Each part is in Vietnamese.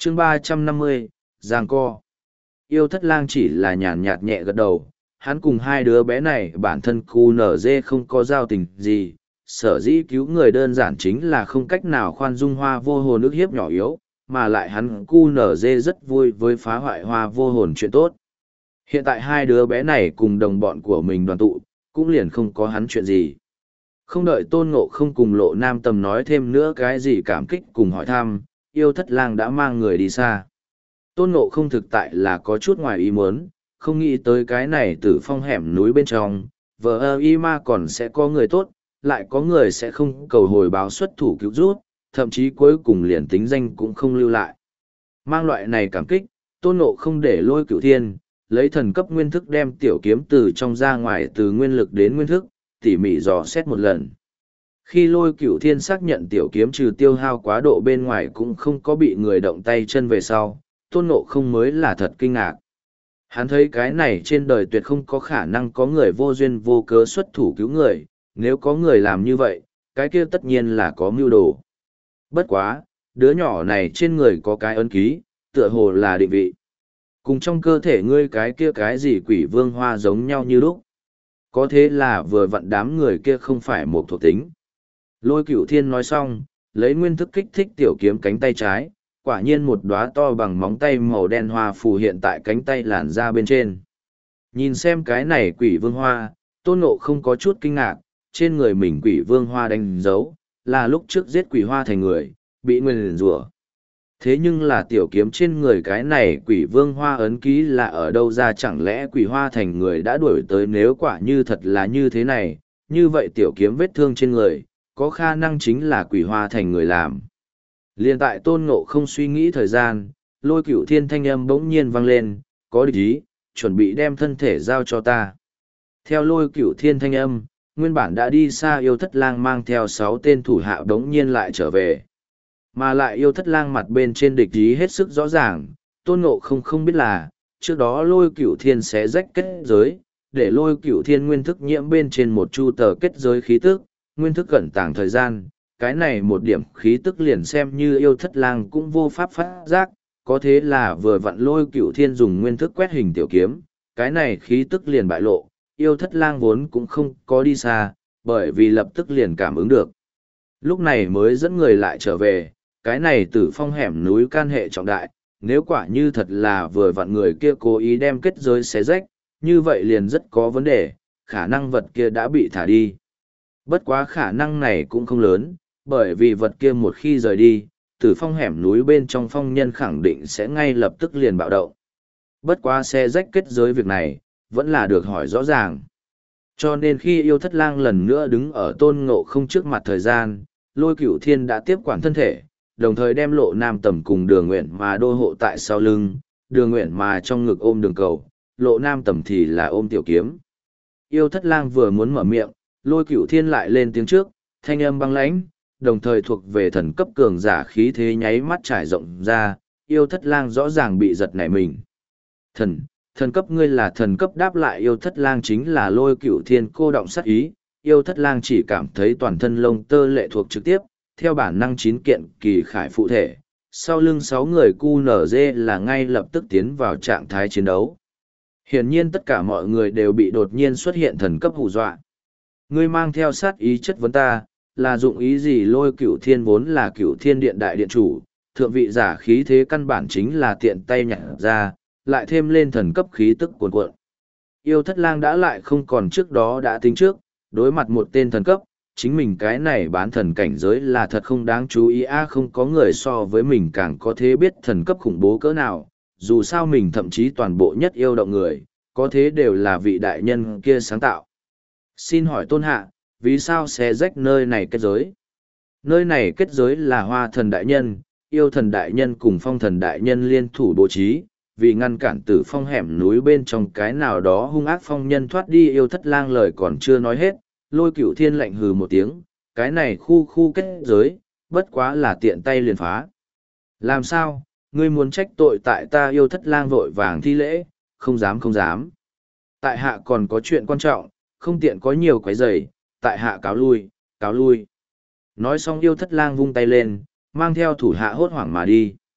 chương 350, giang co. Yêu thất lang chỉ là nhàn nhạt nhẹ gật đầu, hắn cùng hai đứa bé này bản thân cu nở dê không có giao tình gì, sở dĩ cứu người đơn giản chính là không cách nào khoan dung hoa vô hồn ức hiếp nhỏ yếu, mà lại hắn cu nở dê rất vui với phá hoại hoa vô hồn chuyện tốt. Hiện tại hai đứa bé này cùng đồng bọn của mình đoàn tụ, cũng liền không có hắn chuyện gì. Không đợi Tôn Ngộ không cùng Lộ Nam Tầm nói thêm nữa cái gì cảm kích cùng hỏi thăm, yêu thất lang đã mang người đi xa. Tôn Ngộ không thực tại là có chút ngoài ý muốn, không nghĩ tới cái này từ phong hẻm núi bên trong, vờ y ma còn sẽ có người tốt, lại có người sẽ không cầu hồi báo xuất thủ cứu rút, thậm chí cuối cùng liền tính danh cũng không lưu lại. Mang loại này cảm kích, Tôn Ngộ không để Lôi Cửu Thiên, lấy thần cấp nguyên thức đem tiểu kiếm từ trong ra ngoài từ nguyên lực đến nguyên thức, tỉ mỉ dò xét một lần. Khi Lôi Cửu Thiên xác nhận tiểu kiếm trừ tiêu hao quá độ bên ngoài cũng không có bị người động tay chân về sau, Tôn Ngộ không mới là thật kinh ngạc. Hắn thấy cái này trên đời tuyệt không có khả năng có người vô duyên vô cớ xuất thủ cứu người, nếu có người làm như vậy, cái kia tất nhiên là có mưu đồ. Bất quá, đứa nhỏ này trên người có cái ấn ký, tựa hồ là định vị. Cùng trong cơ thể ngươi cái kia cái gì quỷ vương hoa giống nhau như lúc. Có thế là vừa vặn đám người kia không phải một thuộc tính. Lôi Cửu Thiên nói xong, lấy nguyên thức kích thích tiểu kiếm cánh tay trái, quả nhiên một đóa to bằng móng tay màu đen hoa phù hiện tại cánh tay làn ra bên trên. Nhìn xem cái này quỷ vương hoa, Tôn Ngộ không có chút kinh ngạc, trên người mình quỷ vương hoa đánh dấu, là lúc trước giết quỷ hoa thành người, bị nguyền rủa. Thế nhưng là tiểu kiếm trên người cái này quỷ vương hoa ấn ký là ở đâu ra, chẳng lẽ quỷ hoa thành người đã đuổi tới, nếu quả như thật là như thế này, như vậy tiểu kiếm vết thương trên người, có khả năng chính là quỷ hoa thành người làm. Liên tại Tôn Ngộ không suy nghĩ thời gian, Lôi Cửu Thiên thanh âm bỗng nhiên vang lên, có địch ý, chuẩn bị đem thân thể giao cho ta. Theo Lôi Cửu Thiên thanh âm, nguyên bản đã đi xa yêu thất lang mang theo 6 tên thủ hạ bỗng nhiên lại trở về. Mà lại yêu thất lang mặt bên trên địch ý hết sức rõ ràng, Tôn Ngộ không biết là, trước đó Lôi Cửu Thiên sẽ rách kết giới, để Lôi Cửu Thiên nguyên thức nhiễm bên trên một chu tờ kết giới khí tức, nguyên thức cẩn tàng thời gian. Cái này một điểm khí tức liền xem như yêu thất lang cũng vô pháp phát giác, có thế là vừa vặn Lôi Cửu Thiên dùng nguyên thức quét hình tiểu kiếm, cái này khí tức liền bại lộ, yêu thất lang vốn cũng không có đi xa, bởi vì lập tức liền cảm ứng được. Lúc này mới dẫn người lại trở về, cái này Tử Phong hẻm núi can hệ trọng đại, nếu quả như thật là vừa vặn người kia cố ý đem kết giới xé rách, như vậy liền rất có vấn đề, khả năng vật kia đã bị thả đi. Bất quá khả năng này cũng không lớn, bởi vì vật kia một khi rời đi, Tử Phong hẻm núi bên trong phong nhân khẳng định sẽ ngay lập tức liền bạo động. Bất quá xé rách kết giới việc này, vẫn là được hỏi rõ ràng. Cho nên khi yêu thất lang lần nữa đứng ở Tôn Ngộ không trước mặt thời gian, Lôi Cửu Thiên đã tiếp quản thân thể, đồng thời đem Lộ Nam Tầm cùng Đường Nguyện mà đô hộ tại sau lưng, Đường Nguyện mà trong ngực ôm đường cầu, Lộ Nam Tầm thì là ôm tiểu kiếm. Yêu thất lang vừa muốn mở miệng, Lôi Cửu Thiên lại lên tiếng trước, thanh âm băng lãnh, đồng thời thuộc về thần cấp cường giả khí thế nháy mắt trải rộng ra, yêu thất lang rõ ràng bị giật nảy mình. Thần cấp, ngươi là thần cấp, đáp lại yêu thất lang chính là Lôi Cửu Thiên cô động sát ý, yêu thất lang chỉ cảm thấy toàn thân lông tơ lệ thuộc trực tiếp, theo bản năng 9 kiện kỳ khải phụ thể, sau lưng 6 người QNZ là ngay lập tức tiến vào trạng thái chiến đấu. Hiển nhiên tất cả mọi người đều bị đột nhiên xuất hiện thần cấp hù dọa. Ngươi mang theo sát ý chất vấn ta, là dụng ý gì? Lôi Cửu Thiên vốn là Cửu Thiên Điện đại điện chủ, thượng vị giả khí thế căn bản chính là tiện tay nhặt ra, lại thêm lên thần cấp khí tức cuồn cuộn. Yêu thất lang đã lại không còn trước đó đã tính trước, đối mặt một tên thần cấp, chính mình cái này bán thần cảnh giới là thật không đáng chú ý, không có người so với mình càng có thế biết thần cấp khủng bố cỡ nào, dù sao mình thậm chí toàn bộ nhất yêu động người, có thế đều là vị đại nhân kia sáng tạo. Xin hỏi tôn hạ, vì sao xé rách nơi này kết giới? Nơi này kết giới là Hoa thần đại nhân, yêu thần đại nhân cùng phong thần đại nhân liên thủ bố trí, vì ngăn cản Tử Phong hẻm núi bên trong cái nào đó hung ác phong nhân thoát đi. Yêu thất lang lời còn chưa nói hết, Lôi Cửu Thiên lạnh hừ một tiếng, cái này khu kết giới, bất quá là tiện tay liền phá. Làm sao, ngươi muốn trách tội tại ta? Yêu thất lang vội vàng thi lễ, không dám. Tại hạ còn có chuyện quan trọng, không tiện có nhiều quấy rầy, tại hạ cáo lui. Nói xong yêu thất lang vung tay lên, mang theo thủ hạ hốt hoảng mà đi.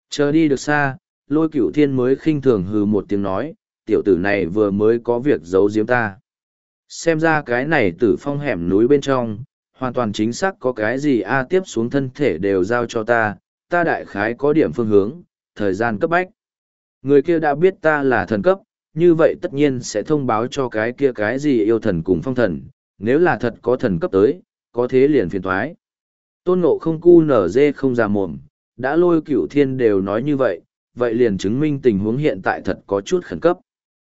Chờ đi được xa, Lôi Cửu Thiên mới khinh thường hừ một tiếng nói, tiểu tử này vừa mới có việc giấu giếm ta. Xem ra cái này Tử Phong hẻm núi bên trong, hoàn toàn chính xác có cái gì tiếp xuống thân thể đều giao cho ta đại khái có điểm phương hướng, thời gian cấp bách. Người kia đã biết ta là thần cấp, như vậy tất nhiên sẽ thông báo cho cái kia cái gì yêu thần cùng phong thần, nếu là thật có thần cấp tới, có thế liền phiền thoái. Tôn Ngộ Không cu nở dê không ra mồm, đã Lôi Cửu Thiên đều nói như vậy, vậy liền chứng minh tình huống hiện tại thật có chút khẩn cấp.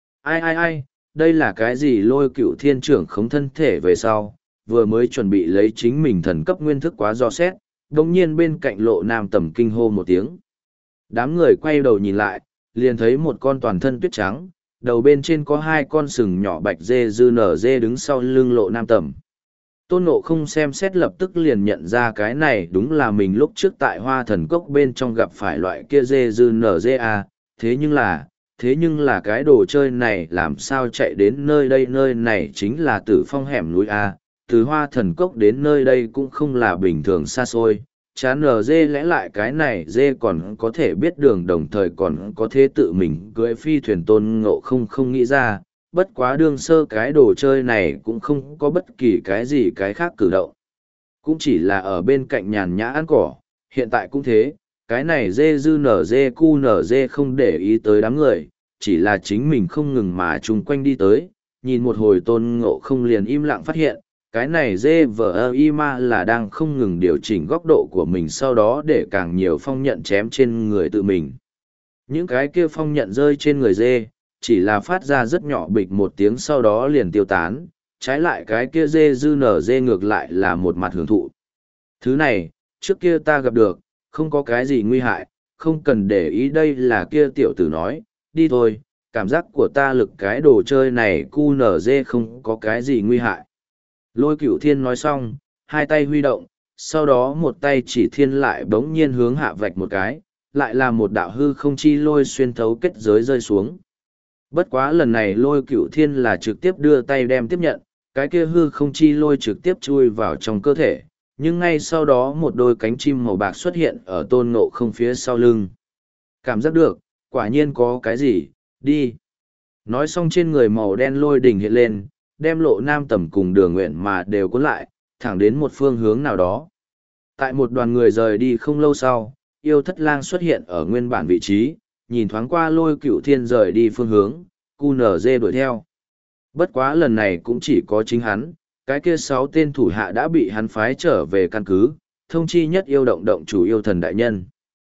Ai, đây là cái gì? Lôi Cửu Thiên trưởng khống thân thể về sau, vừa mới chuẩn bị lấy chính mình thần cấp nguyên thức quá do xét, đồng nhiên bên cạnh Lộ Nam Tầm kinh hô một tiếng. Đám người quay đầu nhìn lại, liền thấy một con toàn thân tuyết trắng, đầu bên trên có hai con sừng nhỏ bạch dê dư nở dê đứng sau lưng Lộ Nam Tầm. Tôn Ngộ Không xem xét lập tức liền nhận ra cái này đúng là mình lúc trước tại Hoa Thần Cốc bên trong gặp phải loại kia dê dư nở dê à, thế nhưng là cái đồ chơi này làm sao chạy đến nơi này chính là Tử Phong hẻm núi à, từ Hoa Thần Cốc đến nơi đây cũng không là bình thường xa xôi. Chán nở dê lẽ lại cái này dê còn có thể biết đường đồng thời còn có thể tự mình cưỡi phi thuyền. Tôn Ngộ Không không nghĩ ra, bất quá đương sơ cái đồ chơi này cũng không có bất kỳ cái gì cái khác cử động. Cũng chỉ là ở bên cạnh nhàn nhã ăn cỏ, hiện tại cũng thế, cái này dê dư nở dê cu nở dê không để ý tới đám người, chỉ là chính mình không ngừng mà chung quanh đi tới, nhìn một hồi Tôn Ngộ Không liền im lặng phát hiện, cái này dê vờ y ma là đang không ngừng điều chỉnh góc độ của mình sau đó để càng nhiều phong nhận chém trên người tự mình. Những cái kia phong nhận rơi trên người dê, chỉ là phát ra rất nhỏ bịch một tiếng sau đó liền tiêu tán, trái lại cái kia dê dư nở dê ngược lại là một mặt hưởng thụ. Thứ này, trước kia ta gặp được, không có cái gì nguy hại, không cần để ý. Đây là kia tiểu tử nói, đi thôi, cảm giác của ta lực cái đồ chơi này cu nở dê không có cái gì nguy hại. Lôi Cửu Thiên nói xong, hai tay huy động, sau đó một tay chỉ thiên lại bỗng nhiên hướng hạ vạch một cái, lại là một đạo hư không chi lôi xuyên thấu kết giới rơi xuống. Bất quá lần này Lôi Cửu Thiên là trực tiếp đưa tay đem tiếp nhận, cái kia hư không chi lôi trực tiếp chui vào trong cơ thể, nhưng ngay sau đó một đôi cánh chim màu bạc xuất hiện ở Tôn Ngộ Không phía sau lưng. Cảm giác được, quả nhiên có cái gì, đi. Nói xong trên người màu đen lôi đỉnh hiện lên, đem Lộ Nam Tầm cùng Đường Nguyện mà đều cuốn lại, thẳng đến một phương hướng nào đó. Tại một đoàn người rời đi không lâu sau, Yêu Thất Lang xuất hiện ở nguyên bản vị trí, nhìn thoáng qua Lôi Cửu Thiên rời đi phương hướng, cu nở dê đuổi theo. Bất quá lần này cũng chỉ có chính hắn, cái kia 6 tên thủ hạ đã bị hắn phái trở về căn cứ, thông chi nhất yêu động động chủ yêu thần đại nhân.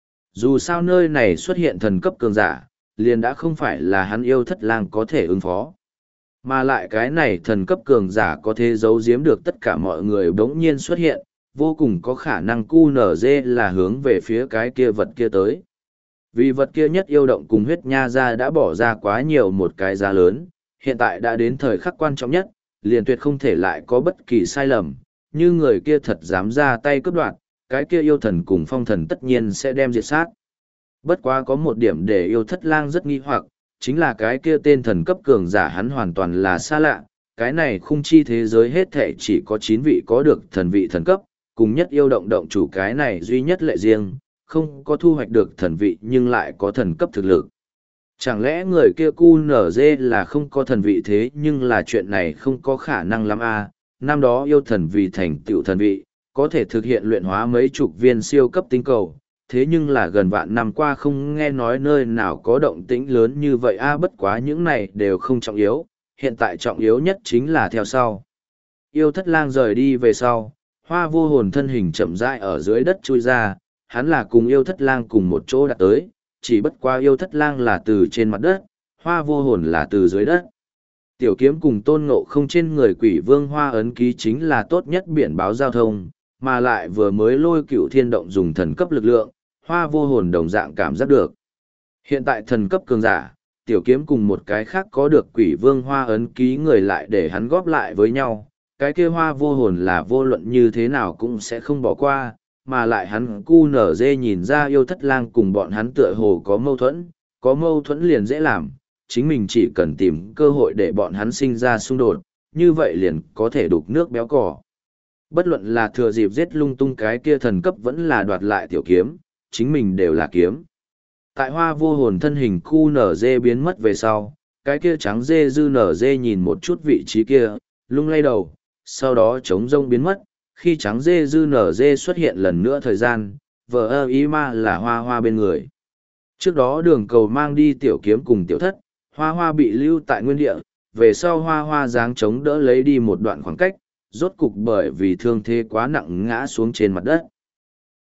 Dù sao nơi này xuất hiện thần cấp cường giả, liền đã không phải là hắn Yêu Thất Lang có thể ứng phó. Mà lại cái này thần cấp cường giả có thể giấu giếm được tất cả mọi người bỗng nhiên xuất hiện, vô cùng có khả năng cu nở dê là hướng về phía cái kia vật kia tới. Vì vật kia nhất yêu động cùng huyết nha ra đã bỏ ra quá nhiều một cái giá lớn, hiện tại đã đến thời khắc quan trọng nhất, liền tuyệt không thể lại có bất kỳ sai lầm, như người kia thật dám ra tay cướp đoạt, cái kia yêu thần cùng phong thần tất nhiên sẽ đem diệt sát. Bất quá có một điểm để Yêu Thất Lang rất nghi hoặc, chính là cái kia tên thần cấp cường giả hắn hoàn toàn là xa lạ, cái này khung chi thế giới hết thể chỉ có 9 vị có được thần vị thần cấp, cùng nhất yêu động động chủ cái này duy nhất lệ riêng, không có thu hoạch được thần vị nhưng lại có thần cấp thực lực. Chẳng lẽ người kia cu nở dê là không có thần vị thế nhưng là chuyện này không có khả năng lắm à, năm đó yêu thần vì thành tựu thần vị, có thể thực hiện luyện hóa mấy chục viên siêu cấp tinh cầu, thế nhưng là gần vạn năm qua không nghe nói nơi nào có động tĩnh lớn như vậy a. Bất quá những này đều không trọng yếu, hiện tại trọng yếu nhất chính là theo sau. Yêu Thất Lang rời đi về sau, Hoa Vô Hồn thân hình chậm rãi ở dưới đất chui ra, hắn là cùng Yêu Thất Lang cùng một chỗ đạt tới, chỉ bất quá Yêu Thất Lang là từ trên mặt đất, Hoa Vô Hồn là từ dưới đất. Tiểu kiếm cùng Tôn Ngộ Không trên người Quỷ Vương Hoa ấn ký chính là tốt nhất biển báo giao thông, mà lại vừa mới Lôi Cửu Thiên động dùng thần cấp lực lượng, Hoa Vô Hồn đồng dạng cảm giác được. Hiện tại thần cấp cường giả, tiểu kiếm cùng một cái khác có được Quỷ Vương Hoa ấn ký người lại để hắn góp lại với nhau, cái kia Hoa Vô Hồn là vô luận như thế nào cũng sẽ không bỏ qua, mà lại hắn cu nở dê nhìn ra Yêu Thất Lang cùng bọn hắn tựa hồ có mâu thuẫn liền dễ làm, chính mình chỉ cần tìm cơ hội để bọn hắn sinh ra xung đột, như vậy liền có thể đục nước béo cỏ. Bất luận là thừa dịp giết lung tung cái kia thần cấp vẫn là đoạt lại tiểu kiếm, chính mình đều là kiếm. Tại hoa vô hồn thân hình khu nở dê biến mất về sau, cái kia trắng dê dư nở dê nhìn một chút vị trí kia, lung lay đầu, sau đó trống rông biến mất. Khi trắng dê dư nở dê xuất hiện lần nữa thời gian, vợ ơ ý ma là hoa hoa bên người. Trước đó đường cầu mang đi tiểu kiếm cùng tiểu thất, hoa hoa bị lưu tại nguyên địa, về sau hoa hoa dáng chống đỡ lấy đi một đoạn khoảng cách, rốt cục bởi vì thương thế quá nặng ngã xuống trên mặt đất.